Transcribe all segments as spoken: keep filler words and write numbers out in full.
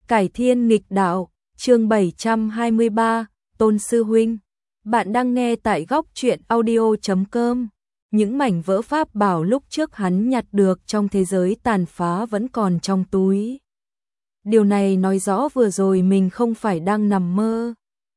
Cải thiên nghịch đạo, chương bảy trăm hai mươi ba, Tôn Sư Huynh. Bạn đang nghe tại góc truyện audio chấm com. Những mảnh vỡ pháp bảo lúc trước hắn nhặt được trong thế giới tàn phá vẫn còn trong túi. Điều này nói rõ vừa rồi mình không phải đang nằm mơ.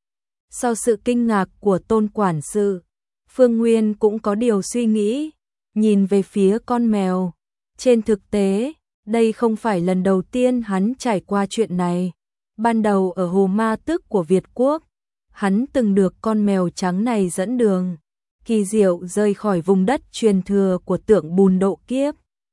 Sau sự kinh ngạc của Tôn quản sự, Phương Nguyên cũng có điều suy nghĩ, nhìn về phía con mèo. Trên thực tế, đây không phải lần đầu tiên hắn trải qua chuyện này. Ban đầu ở Hồ Ma Tức của Việt Quốc, hắn từng được con mèo trắng này dẫn đường, kỳ diệu rời khỏi vùng đất truyền thừa của Tượng Bùn độ kiếp.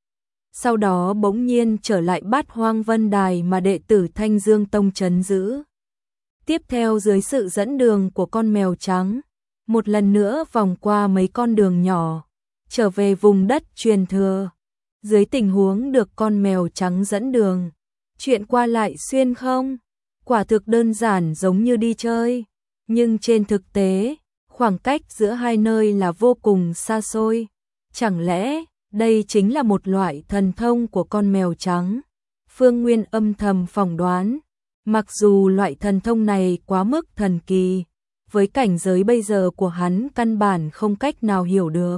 Sau đó bỗng nhiên trở lại Bát Hoang Vân Đài mà đệ tử Thanh Dương Tông trấn giữ. Tiếp theo dưới sự dẫn đường của con mèo trắng, một lần nữa vòng qua mấy con đường nhỏ, trở về vùng đất truyền thừa. Dưới tình huống được con mèo trắng dẫn đường, chuyện qua lại xuyên không, quả thực đơn giản giống như đi chơi, nhưng trên thực tế, khoảng cách giữa hai nơi là vô cùng xa xôi. Chẳng lẽ, đây chính là một loại thần thông của con mèo trắng? Phương Nguyên âm thầm phỏng đoán, mặc dù loại thần thông này quá mức thần kỳ, với cảnh giới bây giờ của hắn căn bản không cách nào hiểu được.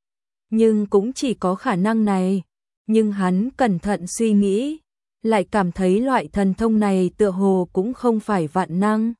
Nhưng cũng chỉ có khả năng này. Nhưng hắn cẩn thận suy nghĩ, lại cảm thấy loại thần thông này tựa hồ cũng không phải vạn năng.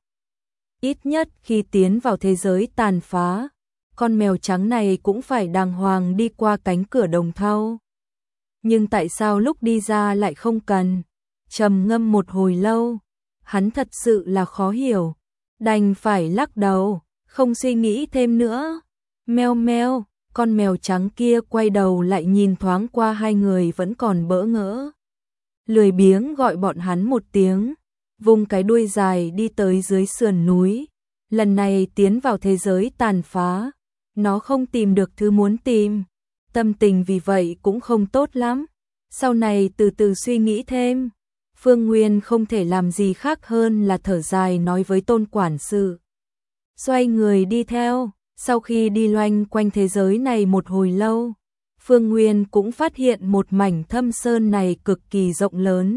Ít nhất khi tiến vào thế giới tàn phá, con mèo trắng này cũng phải đàng hoàng đi qua cánh cửa đồng thau. Nhưng tại sao lúc đi ra lại không cần? Trầm ngâm một hồi lâu, hắn thật sự là khó hiểu, đành phải lắc đầu, không suy nghĩ thêm nữa. Meo meo. Con mèo trắng kia quay đầu lại nhìn thoáng qua hai người vẫn còn bỡ ngỡ. Lười biếng gọi bọn hắn một tiếng, vùng cái đuôi dài đi tới dưới sườn núi. Lần này tiến vào thế giới tàn phá, nó không tìm được thứ muốn tìm. Tâm tình vì vậy cũng không tốt lắm. Sau này từ từ suy nghĩ thêm, Phương Nguyên không thể làm gì khác hơn là thở dài nói với Tôn quản sự. Xoay người đi theo. Sau khi đi loanh quanh thế giới này một hồi lâu, Phương Nguyên cũng phát hiện một mảnh thâm sơn này cực kỳ rộng lớn.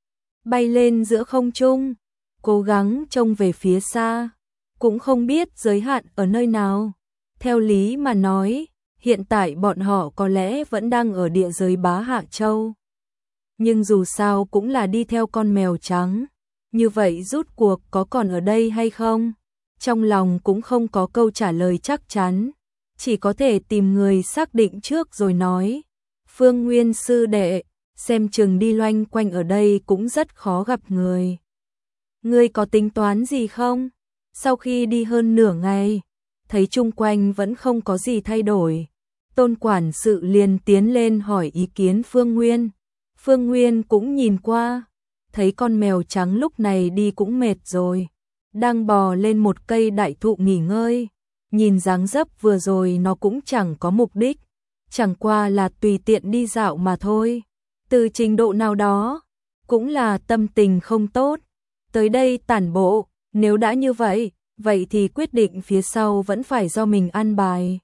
Bay lên giữa không trung, cố gắng trông về phía xa, cũng không biết giới hạn ở nơi nào. Theo lý mà nói, hiện tại bọn họ có lẽ vẫn đang ở địa giới Bá Hạ Châu. Nhưng dù sao cũng là đi theo con mèo trắng, như vậy rút cuộc có còn ở đây hay không? Trong lòng cũng không có câu trả lời chắc chắn, chỉ có thể tìm người xác định trước rồi nói. Phương Nguyên sư đệ, xem chừng đi loanh quanh ở đây cũng rất khó gặp người. Ngươi có tính toán gì không? Sau khi đi hơn nửa ngày, thấy chung quanh vẫn không có gì thay đổi, Tôn quản sự liền tiến lên hỏi ý kiến Phương Nguyên. Phương Nguyên cũng nhìn qua, thấy con mèo trắng lúc này đi cũng mệt rồi, đang bò lên một cây đại thụ nghỉ ngơi. Nhìn dáng dấp vừa rồi nó cũng chẳng có mục đích, chẳng qua là tùy tiện đi dạo mà thôi. Từ trình độ nào đó, cũng là tâm tình không tốt. Tới đây tản bộ, nếu đã như vậy, vậy thì quyết định phía sau vẫn phải do mình an bài.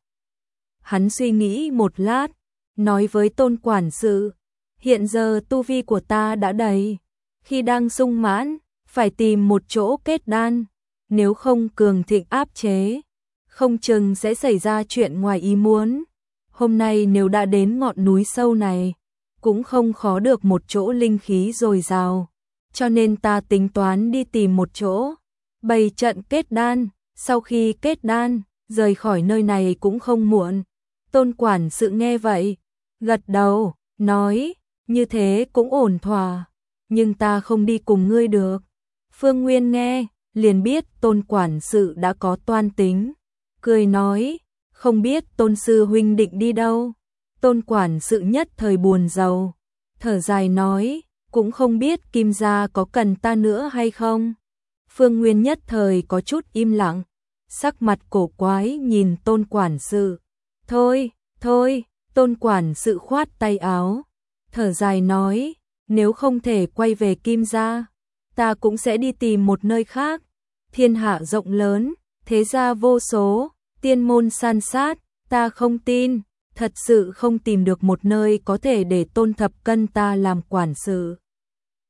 Hắn suy nghĩ một lát, nói với Tôn quản sự, hiện giờ tu vi của ta đã đầy, khi đang sung mãn, phải tìm một chỗ kết đan, nếu không cường thịnh áp chế, không chừng sẽ xảy ra chuyện ngoài ý muốn. Hôm nay nếu đã đến ngọn núi sâu này, cũng không khó được một chỗ linh khí dồi dào, cho nên ta tính toán đi tìm một chỗ, bày trận kết đan, sau khi kết đan, rời khỏi nơi này cũng không muộn. Tôn quản sự nghe vậy, gật đầu, nói, như thế cũng ổn thỏa, nhưng ta không đi cùng ngươi được. Phương Nguyên nghe, liền biết Tôn quản sự đã có toan tính, cười nói, không biết Tôn sư huynh định đi đâu. Tôn quản sự nhất thời buồn rầu, thở dài nói, cũng không biết Kim gia có cần ta nữa hay không. Phương Nguyên nhất thời có chút im lặng, sắc mặt cổ quái nhìn Tôn quản sự. Thôi, thôi, Tôn quản sự khoát tay áo, thở dài nói, nếu không thể quay về Kim gia, ta cũng sẽ đi tìm một nơi khác. Thiên hạ rộng lớn, thế gia vô số, tiên môn san sát, ta không tin, thật sự không tìm được một nơi có thể để Tôn thập cân ta làm quản sự.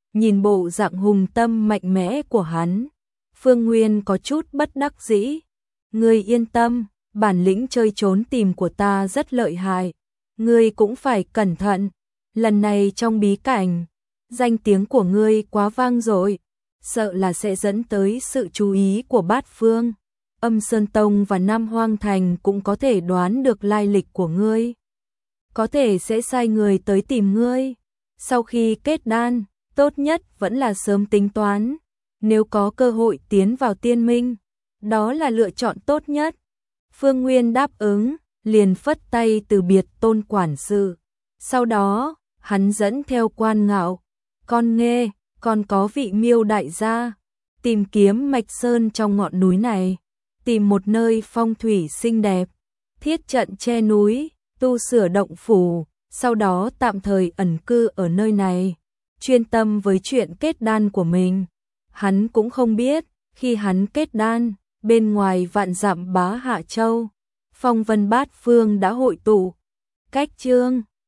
Nhìn bộ dạng hùng tâm mạnh mẽ của hắn, Phương Nguyên có chút bất đắc dĩ. Ngươi yên tâm, bản lĩnh chơi trốn tìm của ta rất lợi hại. Ngươi cũng phải cẩn thận. Lần này trong bí cảnh, danh tiếng của ngươi quá vang dội, sợ là sẽ dẫn tới sự chú ý của bát phương. Âm Sơn Tông và Nam Hoang Thành cũng có thể đoán được lai lịch của ngươi. Có thể sẽ sai người tới tìm ngươi. Sau khi kết đan, tốt nhất vẫn là sớm tính toán. Nếu có cơ hội tiến vào tiên minh, đó là lựa chọn tốt nhất. Phương Nguyên đáp ứng, liền phất tay từ biệt Tôn quản sự. Sau đó, hắn dẫn theo Quan Ngạo, Con Nghê, còn có vị Miêu đại gia, tìm kiếm mạch sơn trong ngọn núi này, tìm một nơi phong thủy xinh đẹp, thiết trận che núi, tu sửa động phủ, sau đó tạm thời ẩn cư ở nơi này, chuyên tâm với chuyện kết đan của mình. Hắn cũng không biết, khi hắn kết đan, bên ngoài vạn dặm Bá Hạ Châu, phong vân bát phương đã hội tụ. Cách chương